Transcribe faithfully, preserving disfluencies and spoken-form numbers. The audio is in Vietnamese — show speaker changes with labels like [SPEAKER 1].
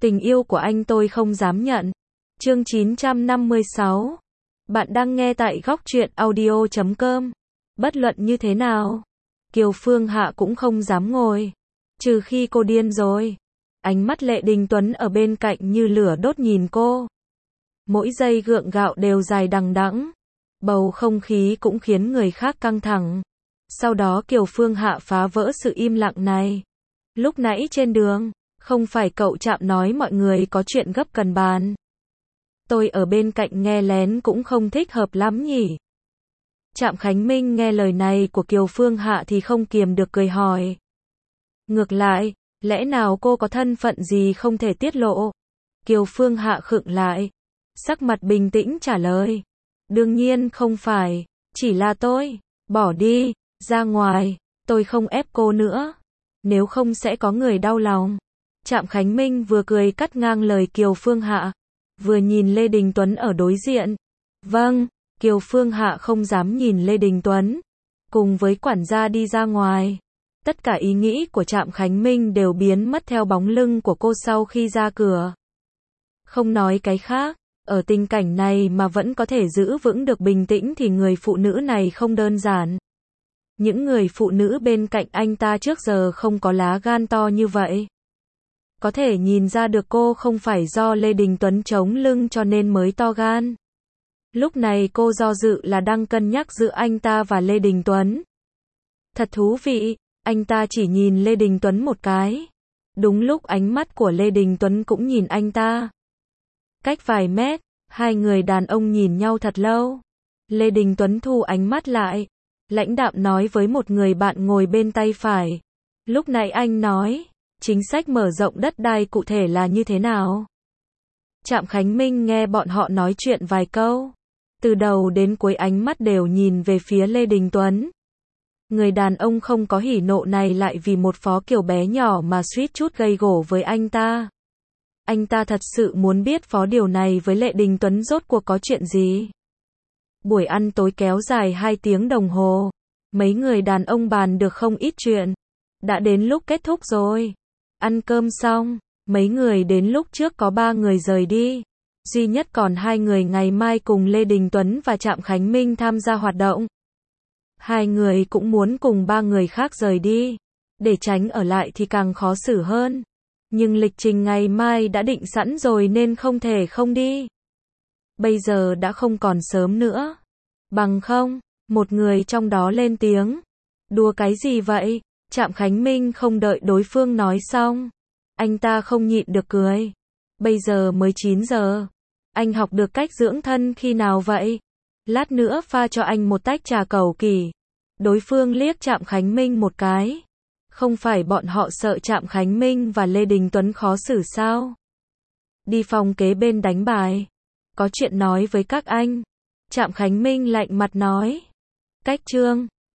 [SPEAKER 1] Tình yêu của anh tôi không dám nhận. Chương chín trăm năm mươi sáu. Bạn đang nghe tại góc truyện audio chấm com. Bất luận như thế nào, Kiều Phương Hạ cũng không dám ngồi. Trừ khi cô điên rồi. Ánh mắt Lệ Đình Tuấn ở bên cạnh như lửa đốt nhìn cô. Mỗi giây gượng gạo đều dài đằng đẵng. Bầu không khí cũng khiến người khác căng thẳng. Sau đó Kiều Phương Hạ phá vỡ sự im lặng này. Lúc nãy trên đường, không phải cậu Trạm nói mọi người có chuyện gấp cần bàn. Tôi ở bên cạnh nghe lén cũng không thích hợp lắm nhỉ. Trạm Khánh Minh nghe lời này của Kiều Phương Hạ thì không kiềm được cười hỏi. Ngược lại, lẽ nào cô có thân phận gì không thể tiết lộ? Kiều Phương Hạ khựng lại. Sắc mặt bình tĩnh trả lời. Đương nhiên không phải, chỉ là tôi. Bỏ đi, ra ngoài, tôi không ép cô nữa. Nếu không sẽ có người đau lòng. Trạm Khánh Minh vừa cười cắt ngang lời Kiều Phương Hạ, vừa nhìn Lê Đình Tuấn ở đối diện. Vâng, Kiều Phương Hạ không dám nhìn Lê Đình Tuấn. Cùng với quản gia đi ra ngoài. Tất cả ý nghĩ của Trạm Khánh Minh đều biến mất theo bóng lưng của cô sau khi ra cửa. Không nói cái khác, ở tình cảnh này mà vẫn có thể giữ vững được bình tĩnh thì người phụ nữ này không đơn giản. Những người phụ nữ bên cạnh anh ta trước giờ không có lá gan to như vậy. Có thể nhìn ra được cô không phải do Lê Đình Tuấn chống lưng cho nên mới to gan. Lúc này cô do dự là đang cân nhắc giữa anh ta và Lê Đình Tuấn. Thật thú vị, anh ta chỉ nhìn Lê Đình Tuấn một cái. Đúng lúc ánh mắt của Lê Đình Tuấn cũng nhìn anh ta. Cách vài mét, hai người đàn ông nhìn nhau thật lâu. Lê Đình Tuấn thu ánh mắt lại. Lãnh đạm nói với một người bạn ngồi bên tay phải. Lúc nãy anh nói, chính sách mở rộng đất đai cụ thể là như thế nào? Trạm Khánh Minh nghe bọn họ nói chuyện vài câu. Từ đầu đến cuối ánh mắt đều nhìn về phía Lê Đình Tuấn. Người đàn ông không có hỉ nộ này lại vì một phó kiểu bé nhỏ mà suýt chút gây gổ với anh ta. Anh ta thật sự muốn biết phó điều này với Lê Đình Tuấn rốt cuộc có chuyện gì. Buổi ăn tối kéo dài hai tiếng đồng hồ. Mấy người đàn ông bàn được không ít chuyện. Đã đến lúc kết thúc rồi. Ăn cơm xong, mấy người đến lúc trước có ba người rời đi. Duy nhất còn hai người ngày mai cùng Lê Đình Tuấn và Trạm Khánh Minh tham gia hoạt động. Hai người cũng muốn cùng ba người khác rời đi. Để tránh ở lại thì càng khó xử hơn. Nhưng lịch trình ngày mai đã định sẵn rồi nên không thể không đi. Bây giờ đã không còn sớm nữa. Bằng không, một người trong đó lên tiếng. Đùa cái gì vậy? Trạm Khánh Minh không đợi đối phương nói xong. Anh ta không nhịn được cười. Bây giờ mới chín giờ. Anh học được cách dưỡng thân khi nào vậy? Lát nữa pha cho anh một tách trà cầu kỳ. Đối phương liếc Trạm Khánh Minh một cái. Không phải bọn họ sợ Trạm Khánh Minh và Lê Đình Tuấn khó xử sao? Đi phòng kế bên đánh bài. Có chuyện nói với các anh. Trạm Khánh Minh lạnh mặt nói. Cách trương,